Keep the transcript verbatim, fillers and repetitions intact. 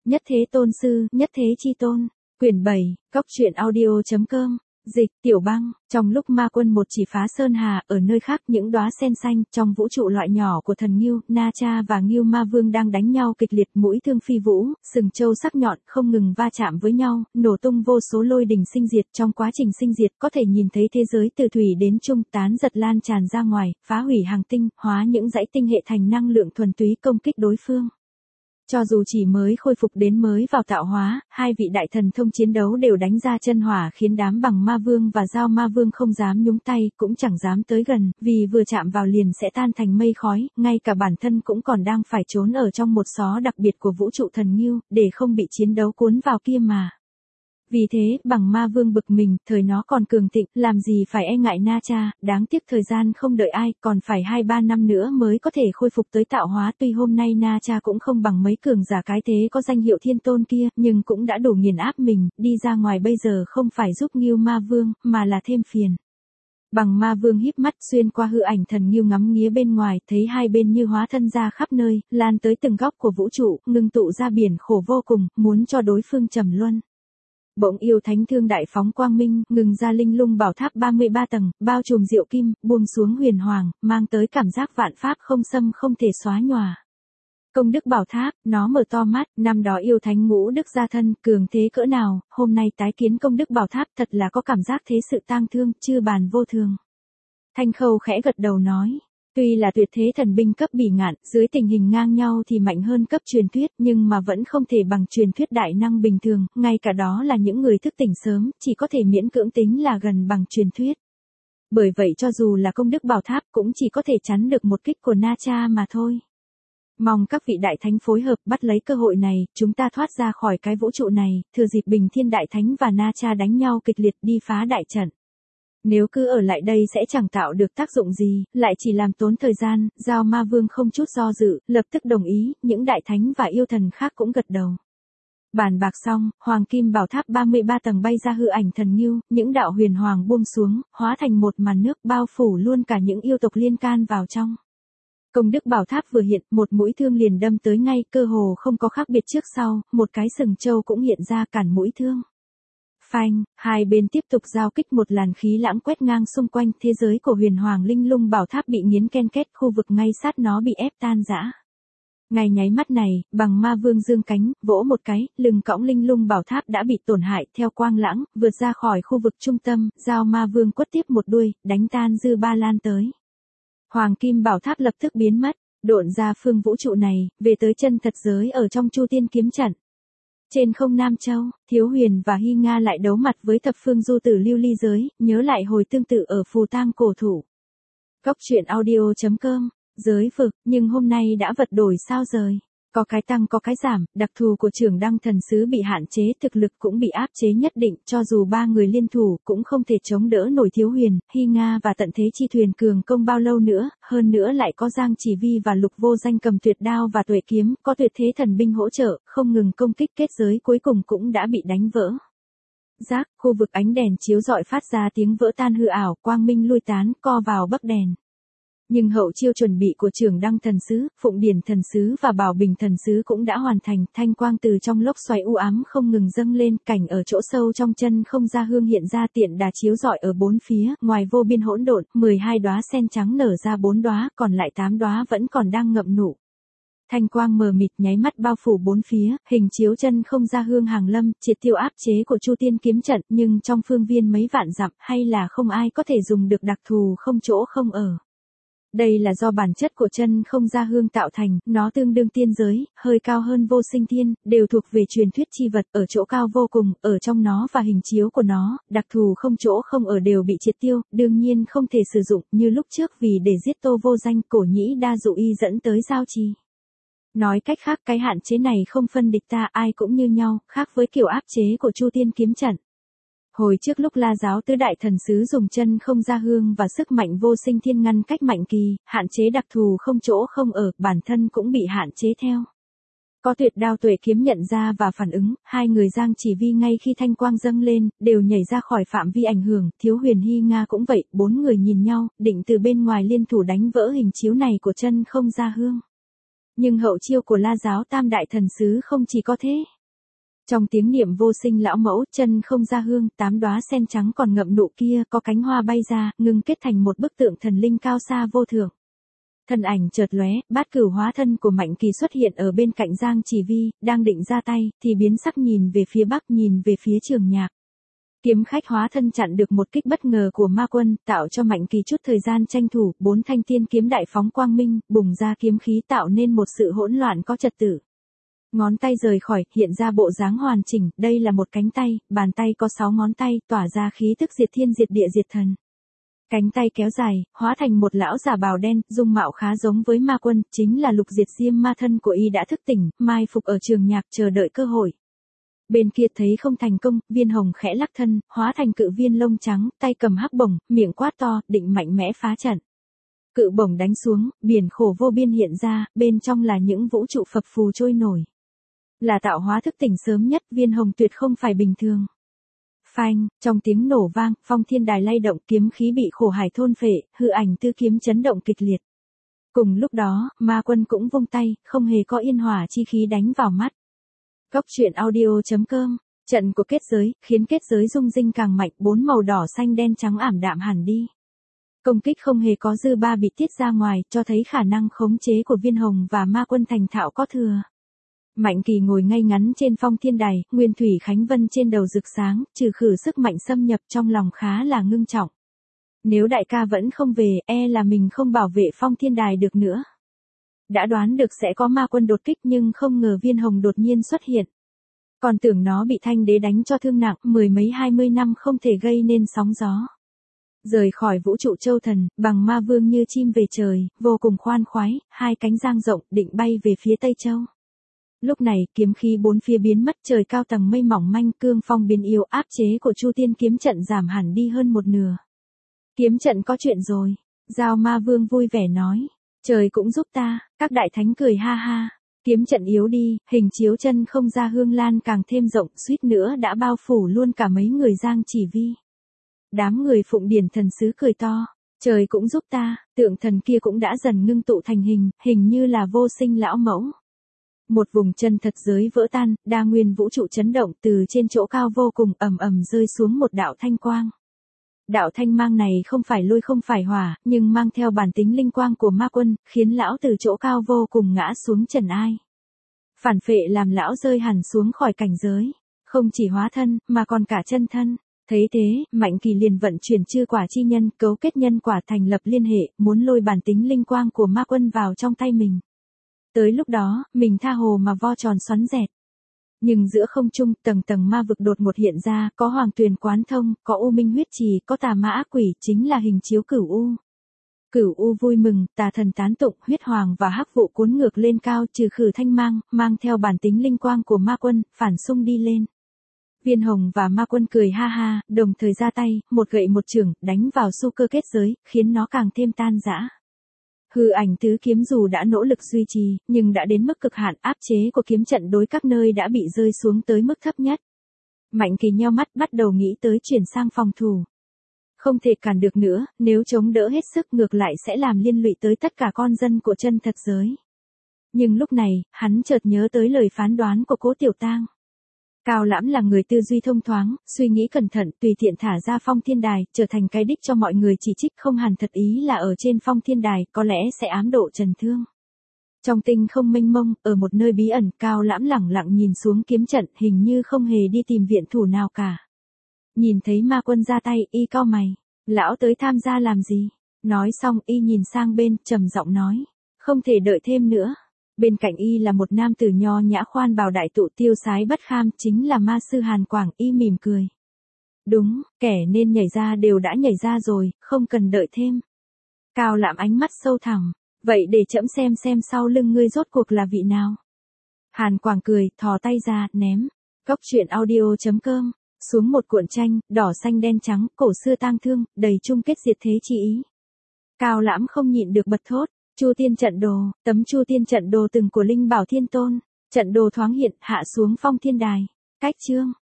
Nhất Thế Tôn Sư, Nhất Thế Chi Tôn. Quyển bảy, Cóc truyện audio chấm com. Dịch, Tiểu Băng. Trong lúc ma quân một chỉ phá sơn hà, ở nơi khác những đóa sen xanh, trong vũ trụ loại nhỏ của thần Ngưu, Na Cha và Ngưu Ma Vương đang đánh nhau kịch liệt, mũi thương phi vũ, sừng trâu sắc nhọn, không ngừng va chạm với nhau, nổ tung vô số lôi đình sinh diệt. Trong quá trình sinh diệt, có thể nhìn thấy thế giới từ thủy đến trung tán giật lan tràn ra ngoài, phá hủy hàng tinh, hóa những dãy tinh hệ thành năng lượng thuần túy công kích đối phương. Cho dù chỉ mới khôi phục đến mới vào tạo hóa, hai vị đại thần thông chiến đấu đều đánh ra chân hỏa khiến đám bằng ma vương và giao ma vương không dám nhúng tay, cũng chẳng dám tới gần, vì vừa chạm vào liền sẽ tan thành mây khói, ngay cả bản thân cũng còn đang phải trốn ở trong một xó đặc biệt của vũ trụ thần Ngưu, để không bị chiến đấu cuốn vào kia mà. Vì thế, bằng ma vương bực mình, thời nó còn cường thịnh, làm gì phải e ngại Na Cha, đáng tiếc thời gian không đợi ai, còn phải hai ba năm nữa mới có thể khôi phục tới tạo hóa. Tuy hôm nay Na Cha cũng không bằng mấy cường giả cái thế có danh hiệu thiên tôn kia, nhưng cũng đã đủ nghiền áp mình, đi ra ngoài bây giờ không phải giúp Ngưu Ma Vương, mà là thêm phiền. Bằng ma vương híp mắt xuyên qua hư ảnh thần Ngưu ngắm nghía bên ngoài, thấy hai bên như hóa thân ra khắp nơi, lan tới từng góc của vũ trụ, ngưng tụ ra biển khổ vô cùng, muốn cho đối phương trầm luân. Bỗng yêu thánh thương đại phóng quang minh, ngừng ra linh lung bảo tháp ba mươi ba tầng, bao trùm diệu kim, buông xuống huyền hoàng, mang tới cảm giác vạn pháp không xâm không thể xóa nhòa. Công đức bảo tháp, nó mở to mắt, năm đó yêu thánh ngũ đức gia thân, cường thế cỡ nào, hôm nay tái kiến công đức bảo tháp thật là có cảm giác thế sự tang thương, chư bàn vô thường. Thanh Khâu khẽ gật đầu nói. Tuy là tuyệt thế thần binh cấp bỉ ngạn, dưới tình hình ngang nhau thì mạnh hơn cấp truyền thuyết, nhưng mà vẫn không thể bằng truyền thuyết đại năng bình thường, ngay cả đó là những người thức tỉnh sớm, chỉ có thể miễn cưỡng tính là gần bằng truyền thuyết. Bởi vậy cho dù là công đức bảo tháp cũng chỉ có thể chắn được một kích của Na Cha mà thôi. Mong các vị đại thánh phối hợp bắt lấy cơ hội này, chúng ta thoát ra khỏi cái vũ trụ này, thừa dịp Bình Thiên đại thánh và Na Cha đánh nhau kịch liệt đi phá đại trận. Nếu cứ ở lại đây sẽ chẳng tạo được tác dụng gì, lại chỉ làm tốn thời gian. Giao ma vương không chút do dự, lập tức đồng ý, những đại thánh và yêu thần khác cũng gật đầu. Bàn bạc xong, hoàng kim bảo tháp ba mươi ba tầng bay ra hư ảnh thần Ngưu, những đạo huyền hoàng buông xuống, hóa thành một màn nước bao phủ luôn cả những yêu tộc liên can vào trong. Công đức bảo tháp vừa hiện, một mũi thương liền đâm tới ngay, cơ hồ không có khác biệt trước sau, một cái sừng trâu cũng hiện ra cản mũi thương. Phanh, hai bên tiếp tục giao kích, một làn khí lãng quét ngang xung quanh, thế giới của huyền hoàng linh lung bảo tháp bị nghiến ken két, khu vực ngay sát nó bị ép tan rã. Ngay nháy mắt này, bằng ma vương dương cánh, vỗ một cái, lưng cõng linh lung bảo tháp đã bị tổn hại, theo quang lãng, vượt ra khỏi khu vực trung tâm, giao ma vương quất tiếp một đuôi, đánh tan dư ba lan tới. Hoàng kim bảo tháp lập tức biến mất, độn ra phương vũ trụ này, về tới chân thật giới ở trong Chu Tiên kiếm trận. Trên không Nam Châu, Thiếu Huyền và Hy Nga lại đấu mặt với thập phương du tử lưu ly giới, nhớ lại hồi tương tự ở phù tang cổ thủ. Cóc truyện audio chấm com, giới vực, nhưng hôm nay đã vật đổi sao rời. Có cái tăng có cái giảm, đặc thù của Trưởng Đăng thần sứ bị hạn chế, thực lực cũng bị áp chế nhất định, cho dù ba người liên thủ cũng không thể chống đỡ nổi Thiếu Huyền, Hy Nga và Tận Thế Chi Thuyền cường công bao lâu nữa, hơn nữa lại có Giang Chỉ Vi và Lục Vô Danh cầm tuyệt đao và tuệ kiếm, có tuyệt thế thần binh hỗ trợ, không ngừng công kích, kết giới cuối cùng cũng đã bị đánh vỡ. Rác, khu vực ánh đèn chiếu rọi phát ra tiếng vỡ tan hư ảo, quang minh lui tán, co vào bấc đèn. Nhưng hậu chiêu chuẩn bị của Trưởng Đăng thần sứ, Phụng Điển thần sứ và Bảo Bình thần sứ cũng đã hoàn thành, thanh quang từ trong lốc xoáy u ám không ngừng dâng lên, cảnh ở chỗ sâu trong chân không ra hương hiện ra tiện đà chiếu rọi ở bốn phía, ngoài vô biên hỗn độn, mười hai đóa sen trắng nở ra bốn đóa, còn lại tám đóa vẫn còn đang ngậm nụ. Thanh quang mờ mịt nháy mắt bao phủ bốn phía, hình chiếu chân không ra hương hàng lâm, triệt tiêu áp chế của Chu Tiên kiếm trận, nhưng trong phương viên mấy vạn dặm, hay là không ai có thể dùng được đặc thù không chỗ không ở. Đây là do bản chất của chân không ra hương tạo thành, nó tương đương tiên giới, hơi cao hơn vô sinh thiên, đều thuộc về truyền thuyết chi vật, ở chỗ cao vô cùng, ở trong nó và hình chiếu của nó, đặc thù không chỗ không ở đều bị triệt tiêu, đương nhiên không thể sử dụng, như lúc trước vì để giết Tô Vô Danh, Cổ Nhĩ Đa dụ y dẫn tới giao trì. Nói cách khác, cái hạn chế này không phân địch ta, ai cũng như nhau, khác với kiểu áp chế của Chu Tiên kiếm trận. Hồi trước lúc La giáo tứ đại thần sứ dùng chân không ra hương và sức mạnh vô sinh thiên ngăn cách mạnh kỳ, hạn chế đặc thù không chỗ không ở, bản thân cũng bị hạn chế theo. Có tuyệt đao tuệ kiếm nhận ra và phản ứng, hai người Giang Chỉ Vi ngay khi thanh quang dâng lên, đều nhảy ra khỏi phạm vi ảnh hưởng, Thiếu Huyền Hy Nga cũng vậy, bốn người nhìn nhau, định từ bên ngoài liên thủ đánh vỡ hình chiếu này của chân không ra hương. Nhưng hậu chiêu của La giáo tam đại thần sứ không chỉ có thế. Trong tiếng niệm vô sinh lão mẫu, chân không ra hương, tám đóa sen trắng còn ngậm nụ kia, có cánh hoa bay ra, ngưng kết thành một bức tượng thần linh cao xa vô thượng. Thân ảnh chợt lóe, bát cửu hóa thân của Mạnh Kỳ xuất hiện ở bên cạnh Giang Chỉ Vi, đang định ra tay, thì biến sắc nhìn về phía bắc, nhìn về phía Trường Nhạc. Kiếm khách hóa thân chặn được một kích bất ngờ của ma quân, tạo cho Mạnh Kỳ chút thời gian tranh thủ, bốn thanh tiên kiếm đại phóng quang minh, bùng ra kiếm khí tạo nên một sự hỗn loạn có trật tự. Ngón tay rời khỏi, hiện ra bộ dáng hoàn chỉnh, đây là một cánh tay, bàn tay có sáu ngón tay, tỏa ra khí tức diệt thiên diệt địa diệt thần. Cánh tay kéo dài, hóa thành một lão giả bào đen, dung mạo khá giống với ma quân, chính là Lục Diệt Diêm ma thân của y đã thức tỉnh, mai phục ở Trường Nhạc chờ đợi cơ hội. Bên kia thấy không thành công, Viên Hồng khẽ lắc thân, hóa thành cự viên lông trắng, tay cầm hắc bổng, miệng quát to, định mạnh mẽ phá trận. Cự bổng đánh xuống, biển khổ vô biên hiện ra, bên trong là những vũ trụ phập phù trôi nổi. Là tạo hóa thức tỉnh sớm nhất, Viên Hồng tuyệt không phải bình thường. Phanh, trong tiếng nổ vang, phong thiên đài lay động, kiếm khí bị khổ hải thôn phệ, hư ảnh tư kiếm chấn động kịch liệt. Cùng lúc đó, ma quân cũng vung tay, không hề có yên hỏa chi khí đánh vào mắt. Góc truyện audio chấm com, trận của kết giới, khiến kết giới rung rinh càng mạnh, bốn màu đỏ xanh đen trắng ảm đạm hẳn đi. Công kích không hề có dư ba bị tiết ra ngoài, cho thấy khả năng khống chế của Viên Hồng và ma quân thành thạo có thừa. Mạnh Kỳ ngồi ngay ngắn trên phong thiên đài, nguyên thủy khánh vân trên đầu rực sáng, trừ khử sức mạnh xâm nhập trong lòng khá là ngưng trọng. Nếu đại ca vẫn không về, e là mình không bảo vệ phong thiên đài được nữa. Đã đoán được sẽ có ma quân đột kích nhưng không ngờ Viên Hồng đột nhiên xuất hiện. Còn tưởng nó bị thanh đế đánh cho thương nặng, mười mấy hai mươi năm không thể gây nên sóng gió. Rời khỏi vũ trụ châu thần, bằng ma vương như chim về trời, vô cùng khoan khoái, hai cánh dang rộng, định bay về phía Tây Châu. Lúc này, kiếm khí bốn phía biến mất, trời cao tầng mây mỏng manh, cương phong biến yếu, áp chế của Chu Tiên kiếm trận giảm hẳn đi hơn một nửa. Kiếm trận có chuyện rồi, Giao Ma Vương vui vẻ nói, trời cũng giúp ta, các đại thánh cười ha ha. Kiếm trận yếu đi, hình chiếu chân không ra hương lan càng thêm rộng, suýt nữa đã bao phủ luôn cả mấy người Giang Chỉ Vi. Đám người Phụng Điển thần sứ cười to, trời cũng giúp ta, tượng thần kia cũng đã dần ngưng tụ thành hình, hình như là vô sinh lão mẫu. Một vùng chân thật giới vỡ tan, đa nguyên vũ trụ chấn động, từ trên chỗ cao vô cùng ầm ầm rơi xuống một đạo thanh quang. Đạo thanh mang này không phải lôi không phải hỏa, nhưng mang theo bản tính linh quang của ma quân, khiến lão từ chỗ cao vô cùng ngã xuống trần ai. Phản phệ làm lão rơi hẳn xuống khỏi cảnh giới, không chỉ hóa thân, mà còn cả chân thân. Thấy thế, Mạnh Kỳ liền vận chuyển chư quả chi nhân, cấu kết nhân quả thành lập liên hệ, muốn lôi bản tính linh quang của ma quân vào trong tay mình. Tới lúc đó, mình tha hồ mà vo tròn xoắn dẹt. Nhưng giữa không trung, tầng tầng ma vực đột một hiện ra, có hoàng tuyền quán thông, có u minh huyết trì, có tà ma ác quỷ, chính là hình chiếu cửu u. Cửu u vui mừng, tà thần tán tụng, huyết hoàng và hắc vụ cuốn ngược lên cao, trừ khử thanh mang, mang theo bản tính linh quang của ma quân, phản xung đi lên. Viên Hồng và ma quân cười ha ha, đồng thời ra tay, một gậy một chưởng, đánh vào su cơ kết giới, khiến nó càng thêm tan rã. Hư ảnh tứ kiếm dù đã nỗ lực duy trì, nhưng đã đến mức cực hạn, áp chế của kiếm trận đối các nơi đã bị rơi xuống tới mức thấp nhất. Mạnh Kỳ nheo mắt bắt đầu nghĩ tới chuyển sang phòng thủ. Không thể cản được nữa, nếu chống đỡ hết sức ngược lại sẽ làm liên lụy tới tất cả con dân của chân thật giới. Nhưng lúc này, hắn chợt nhớ tới lời phán đoán của Cố Tiểu Tang. Cao Lãm là người tư duy thông thoáng, suy nghĩ cẩn thận, tùy tiện thả ra phong thiên đài, trở thành cái đích cho mọi người chỉ trích, không hẳn thật ý là ở trên phong thiên đài, có lẽ sẽ ám độ Trần Thương. Trong tinh không mênh mông, ở một nơi bí ẩn, Cao Lãm lẳng lặng nhìn xuống kiếm trận, hình như không hề đi tìm viện thủ nào cả. Nhìn thấy ma quân ra tay, y cau mày, lão tới tham gia làm gì? Nói xong, y nhìn sang bên, trầm giọng nói, không thể đợi thêm nữa. Bên cạnh y là một nam tử nho nhã khoan bào đại tụ tiêu sái bất kham, chính là ma sư Hàn Quảng. Y mỉm cười. Đúng, kẻ nên nhảy ra đều đã nhảy ra rồi, không cần đợi thêm. Cao Lãm ánh mắt sâu thẳm, vậy để trẫm xem xem sau lưng ngươi rốt cuộc là vị nào. Hàn Quảng cười, thò tay ra, ném. Góc truyện audio chấm com, xuống một cuộn tranh, đỏ xanh đen trắng, cổ xưa tang thương, đầy chung kết diệt thế chi ý. Cao Lãm không nhịn được bật thốt. Chu Tiên trận đồ, tấm Chu Tiên trận đồ từng của Linh Bảo Thiên Tôn, trận đồ thoáng hiện, hạ xuống phong thiên đài. Cách chương